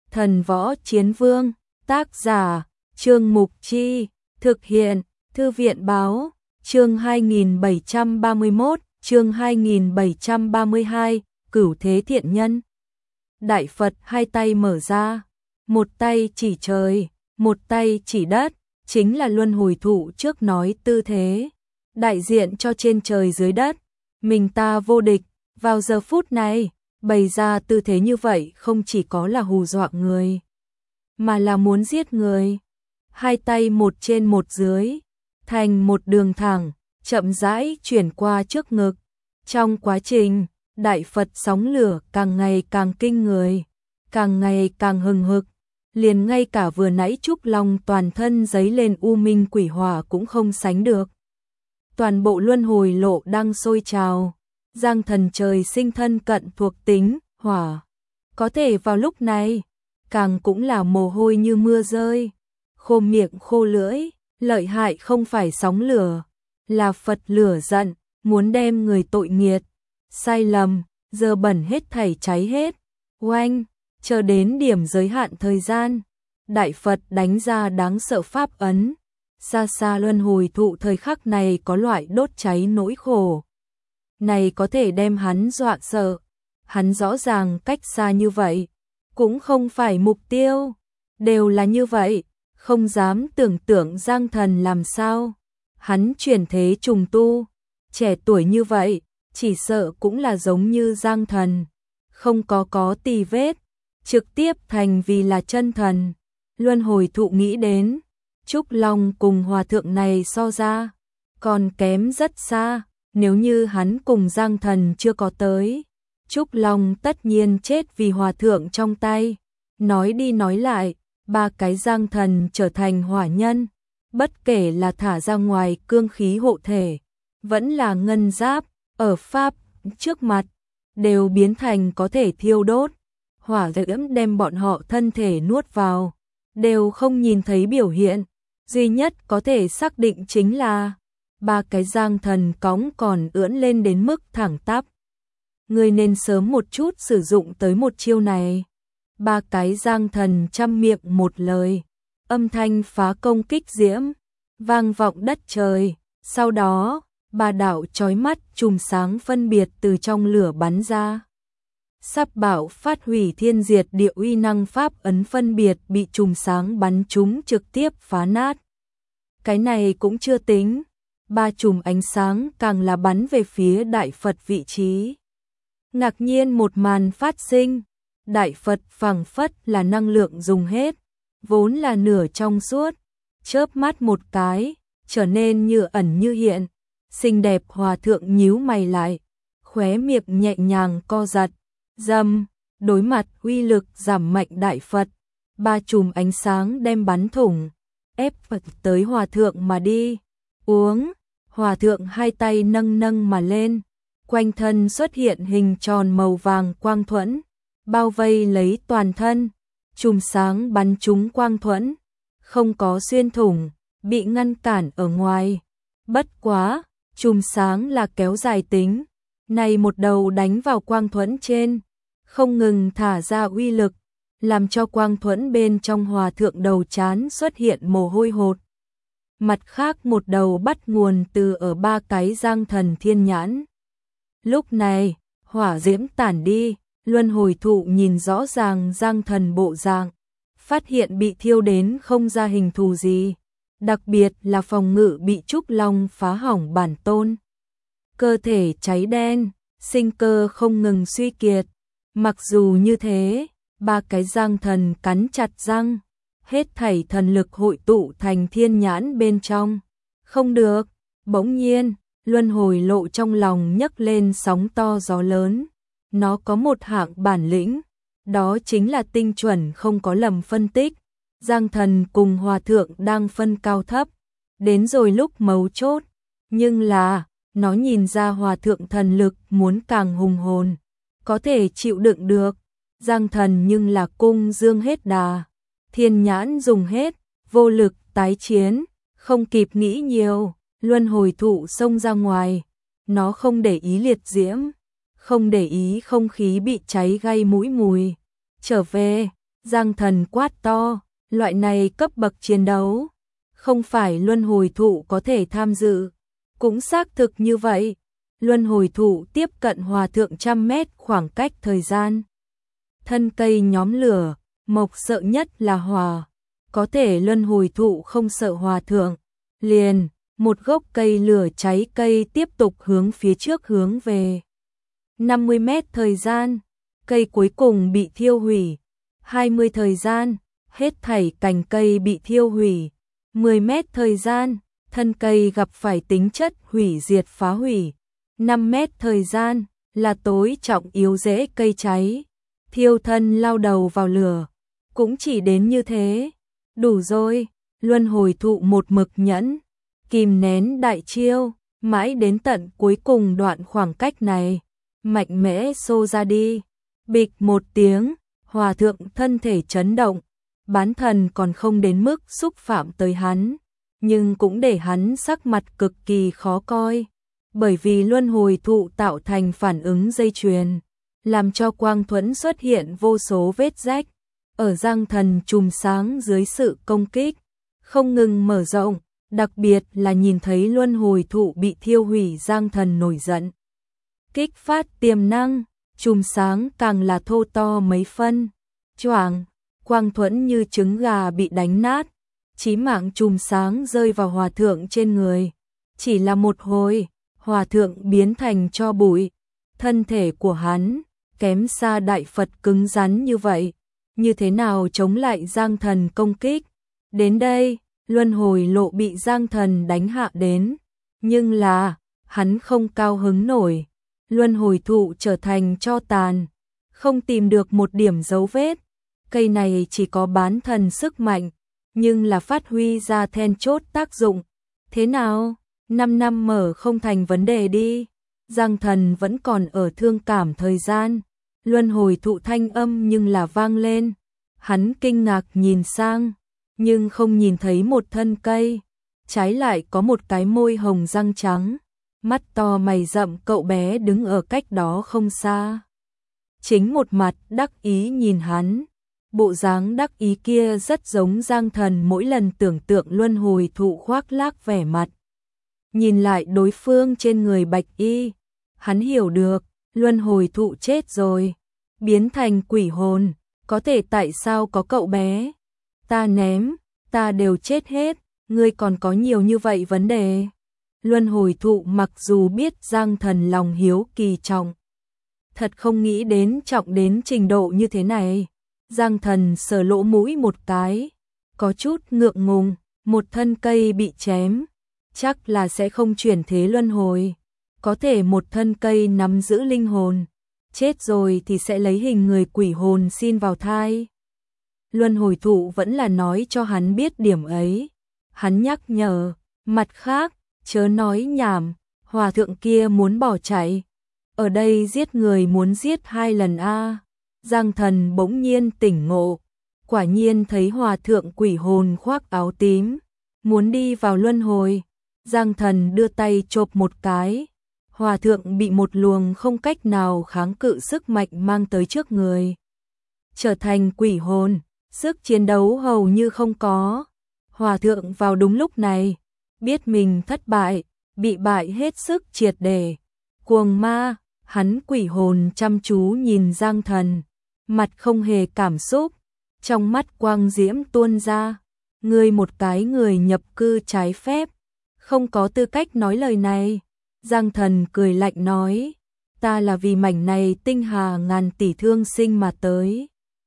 Thần Võ Chiến Vương, tác giả, Trương Mục Chi, thực hiện, Thư viện Báo, chương 2731, chương 2732, Cửu Thế Thiện Nhân. Đại Phật hai tay mở ra, một tay chỉ trời, một tay chỉ đất, chính là luân hồi thụ trước nói tư thế, đại diện cho trên trời dưới đất, mình ta vô địch. Vào giờ phút này, bày ra tư thế như vậy không chỉ có là hù dọa người, mà là muốn giết người. Hai tay một trên một dưới, thành một đường thẳng, chậm rãi chuyển qua trước ngực. Trong quá trình, Đại Phật sóng lửa càng ngày càng kinh người, càng ngày càng hừng hực, liền ngay cả vừa nãy Trúc Long toàn thân giấy lên u minh quỷ hỏa cũng không sánh được. Toàn bộ luân hồi lộ đang sôi trào. Giang Thần trời sinh thân cận thuộc tính hỏa, có thể vào lúc này càng cũng là mồ hôi như mưa rơi, khô miệng khô lưỡi. Lợi hại không phải sóng lửa, là Phật lửa giận, muốn đem người tội nghiệt, sai lầm, dơ bẩn hết thảy cháy hết. Oanh, chờ đến điểm giới hạn thời gian, Đại Phật đánh ra đáng sợ pháp ấn. Xa xa luân hồi thụ thời khắc này có loại đốt cháy nỗi khổ này có thể đem hắn dọa sợ. Hắn rõ ràng cách xa như vậy cũng không phải mục tiêu, đều là như vậy, không dám tưởng tượng Giang Thần làm sao. Hắn chuyển thế trùng tu, trẻ tuổi như vậy, chỉ sợ cũng là giống như Giang Thần, không có tì vết, trực tiếp thành vì là chân thần. Luân hồi thụ nghĩ đến, Trúc Long cùng hòa thượng này so ra, còn kém rất xa. Nếu như hắn cùng Giang Thần chưa có tới, Trúc Long tất nhiên chết vì hòa thượng trong tay. Nói đi nói lại, ba cái Giang Thần trở thành hỏa nhân, bất kể là thả ra ngoài cương khí hộ thể, vẫn là ngân giáp, ở Pháp trước mặt, đều biến thành có thể thiêu đốt. Hỏa diễm đem bọn họ thân thể nuốt vào, đều không nhìn thấy biểu hiện. Duy nhất có thể xác định chính là ba cái Giang Thần cõng còn ưỡn lên đến mức thẳng tắp. Người nên sớm một chút sử dụng tới một chiêu này. Ba cái Giang Thần trăm miệng một lời, âm thanh phá công kích diễm, vang vọng đất trời. Sau đó, ba đạo chói mắt chùm sáng phân biệt từ trong lửa bắn ra. Sắp bảo phát hủy thiên diệt địa uy năng pháp ấn phân biệt bị chùm sáng bắn chúng trực tiếp phá nát. Cái này cũng chưa tính. Ba chùm ánh sáng càng là bắn về phía Đại Phật vị trí. Ngạc nhiên một màn phát sinh, Đại Phật phảng phất là năng lượng dùng hết, vốn là nửa trong suốt, chớp mắt một cái, trở nên như ẩn như hiện. Xinh đẹp hòa thượng nhíu mày lại, khóe miệng nhẹ nhàng co giật, dầm, đối mặt uy lực giảm mạnh Đại Phật, ba chùm ánh sáng đem bắn thủng, ép Phật tới hòa thượng mà đi. Uống. Hòa thượng hai tay nâng nâng mà lên, quanh thân xuất hiện hình tròn màu vàng quang thuẫn, bao vây lấy toàn thân. Chùm sáng bắn trúng quang thuẫn, không có xuyên thủng, bị ngăn cản ở ngoài. Bất quá, chùm sáng là kéo dài tính, này một đầu đánh vào quang thuẫn trên, không ngừng thả ra uy lực, làm cho quang thuẫn bên trong hòa thượng đầu trán xuất hiện mồ hôi hột. Mặt khác một đầu bắt nguồn từ ở ba cái Giang Thần thiên nhãn. Lúc này, hỏa diễm tản đi, luân hồi thụ nhìn rõ ràng Giang Thần bộ dạng, phát hiện bị thiêu đến không ra hình thù gì, đặc biệt là phòng ngự bị Trúc Long phá hỏng bản tôn. Cơ thể cháy đen, sinh cơ không ngừng suy kiệt. Mặc dù như thế, ba cái Giang Thần cắn chặt răng, hết thảy thần lực hội tụ thành thiên nhãn bên trong. Không được, bỗng nhiên, luân hồi lộ trong lòng nhấc lên sóng to gió lớn. Nó có một hạng bản lĩnh, đó chính là tinh chuẩn không có lầm phân tích. Giang Thần cùng hòa thượng đang phân cao thấp, đến rồi lúc mấu chốt, nhưng là, nó nhìn ra hòa thượng thần lực muốn càng hùng hồn, có thể chịu đựng được. Giang Thần nhưng là cung dương hết đà, thiên nhãn dùng hết, vô lực tái chiến, không kịp nghĩ nhiều, luân hồi thụ xông ra ngoài. Nó không để ý liệt diễm, không để ý không khí bị cháy gây mũi mùi. Trở về, Giang Thần quát to, loại này cấp bậc chiến đấu, không phải luân hồi thụ có thể tham dự. Cũng xác thực như vậy, luân hồi thụ tiếp cận hòa thượng 100 mét khoảng cách thời gian. Thân cây nhóm lửa, mộc sợ nhất là hòa. Có thể luân hồi thụ không sợ hòa thượng. Liền, một gốc cây lửa cháy cây tiếp tục hướng phía trước hướng về. 50 mét thời gian, cây cuối cùng bị thiêu hủy. 20 thời gian, hết thảy cành cây bị thiêu hủy. 10 mét thời gian, thân cây gặp phải tính chất hủy diệt phá hủy. 5 mét thời gian, là tối trọng yếu rễ cây cháy. Thiêu thân lao đầu vào lửa. Cũng chỉ đến như thế. Đủ rồi, luân hồi thụ một mực nhẫn. Kìm nén đại chiêu, mãi đến tận cuối cùng đoạn khoảng cách này. Mạnh mẽ xô ra đi. Bịch một tiếng, hòa thượng thân thể chấn động. Bán thần còn không đến mức xúc phạm tới hắn. Nhưng cũng để hắn sắc mặt cực kỳ khó coi. Bởi vì luân hồi thụ tạo thành phản ứng dây chuyền. Làm cho quang thuẫn xuất hiện vô số vết rách. Ở Giang Thần chùm sáng dưới sự công kích. Không ngừng mở rộng. Đặc biệt là nhìn thấy luân hồi thụ bị thiêu hủy, Giang Thần nổi giận. Kích phát tiềm năng. Chùm sáng càng là thô to mấy phân. Choảng, quang thuẫn như trứng gà bị đánh nát. Chí mạng chùm sáng rơi vào hòa thượng trên người. Chỉ là một hồi, hòa thượng biến thành tro bụi. Thân thể của hắn, kém xa đại Phật cứng rắn như vậy. Như thế nào chống lại Giang Thần công kích? Đến đây, luân hồi lộ bị Giang Thần đánh hạ đến. Nhưng là, hắn không cao hứng nổi. Luân hồi thụ trở thành tro tàn. Không tìm được một điểm dấu vết. Cây này chỉ có bán thần sức mạnh. Nhưng là phát huy ra then chốt tác dụng. Thế nào? 5 năm mở không thành vấn đề đi. Giang Thần vẫn còn ở thương cảm thời gian. Luân hồi thụ thanh âm nhưng là vang lên. Hắn kinh ngạc nhìn sang. Nhưng không nhìn thấy một thân cây. Trái lại có một cái môi hồng răng trắng. Mắt to mày rậm cậu bé đứng ở cách đó không xa. Chính một mặt đắc ý nhìn hắn. Bộ dáng đắc ý kia rất giống Giang Thần mỗi lần tưởng tượng luân hồi thụ khoác lác vẻ mặt. Nhìn lại đối phương trên người bạch y. Hắn hiểu được, luân hồi thụ chết rồi. Biến thành quỷ hồn. Có thể tại sao có cậu bé? Ta ném, ta đều chết hết. Ngươi còn có nhiều như vậy vấn đề. Luân hồi thụ mặc dù biết Giang Thần lòng hiếu kỳ trọng. Thật không nghĩ đến trọng đến trình độ như thế này. Giang Thần sờ lỗ mũi một cái. Có chút ngượng ngùng, một thân cây bị chém. Chắc là sẽ không chuyển thế luân hồi. Có thể một thân cây nắm giữ linh hồn. Chết rồi thì sẽ lấy hình người quỷ hồn xin vào thai. Luân hồi thụ vẫn là nói cho hắn biết điểm ấy. Hắn nhắc nhở, mặt khác, chớ nói nhảm, hòa thượng kia muốn bỏ chạy. Ở đây giết người muốn giết 2 lần a. Giang Thần bỗng nhiên tỉnh ngộ. Quả nhiên thấy hòa thượng quỷ hồn khoác áo tím. Muốn đi vào luân hồi. Giang Thần đưa tay chộp một cái. Hòa thượng bị một luồng không cách nào kháng cự sức mạnh mang tới trước người. Trở thành quỷ hồn, sức chiến đấu hầu như không có. Hòa thượng vào đúng lúc này, biết mình thất bại, bị bại hết sức triệt để. Cuồng ma, hắn quỷ hồn chăm chú nhìn Giang Thần, mặt không hề cảm xúc, trong mắt quang diễm tuôn ra. Ngươi một cái người nhập cư trái phép, không có tư cách nói lời này. Giang Thần cười lạnh nói, ta là vì mảnh này tinh hà ngàn tỷ thương sinh mà tới.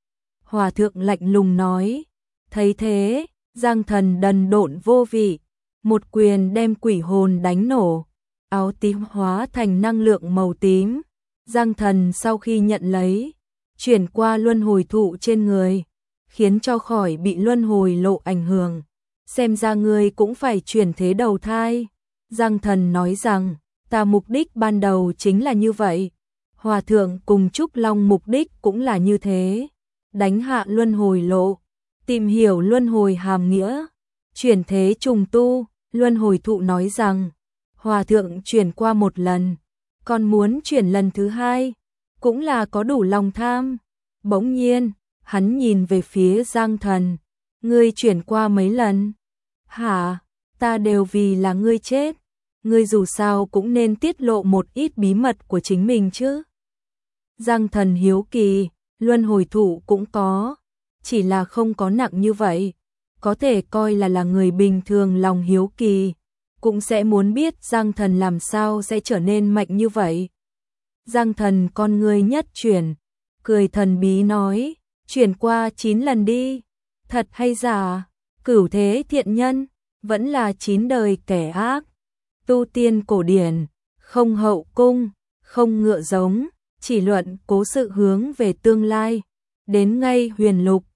Hòa thượng lạnh lùng nói, thấy thế, Giang Thần đần độn vô vị, một quyền đem quỷ hồn đánh nổ, áo tím hóa thành năng lượng màu tím. Giang Thần sau khi nhận lấy, chuyển qua luân hồi thụ trên người, khiến cho khỏi bị luân hồi lộ ảnh hưởng. Xem ra ngươi cũng phải chuyển thế đầu thai. Giang Thần nói rằng, ta mục đích ban đầu chính là như vậy. Hòa thượng cùng Trúc Long mục đích cũng là như thế. Đánh hạ luân hồi lộ, tìm hiểu luân hồi hàm nghĩa, chuyển thế trùng tu. Luân hồi thụ nói rằng, hòa thượng chuyển qua một lần, còn muốn chuyển lần thứ 2, cũng là có đủ lòng tham. Bỗng nhiên, Hắn nhìn về phía Giang Thần, ngươi chuyển qua mấy lần? Hả, ta đều vì là ngươi chết, ngươi dù sao cũng nên tiết lộ một ít bí mật của chính mình chứ. Giang Thần hiếu kỳ, luân hồi thụ cũng có, chỉ là không có nặng như vậy, có thể coi là người bình thường lòng hiếu kỳ, cũng sẽ muốn biết Giang Thần làm sao sẽ trở nên mạnh như vậy. Giang Thần con ngươi nhất chuyển, cười thần bí nói, chuyển qua 9 lần đi, thật hay giả, cửu thế thiện nhân, vẫn là 9 đời kẻ ác, tu tiên cổ điển, không hậu cung, không ngựa giống, chỉ luận cố sự hướng về tương lai, đến ngay huyền lục,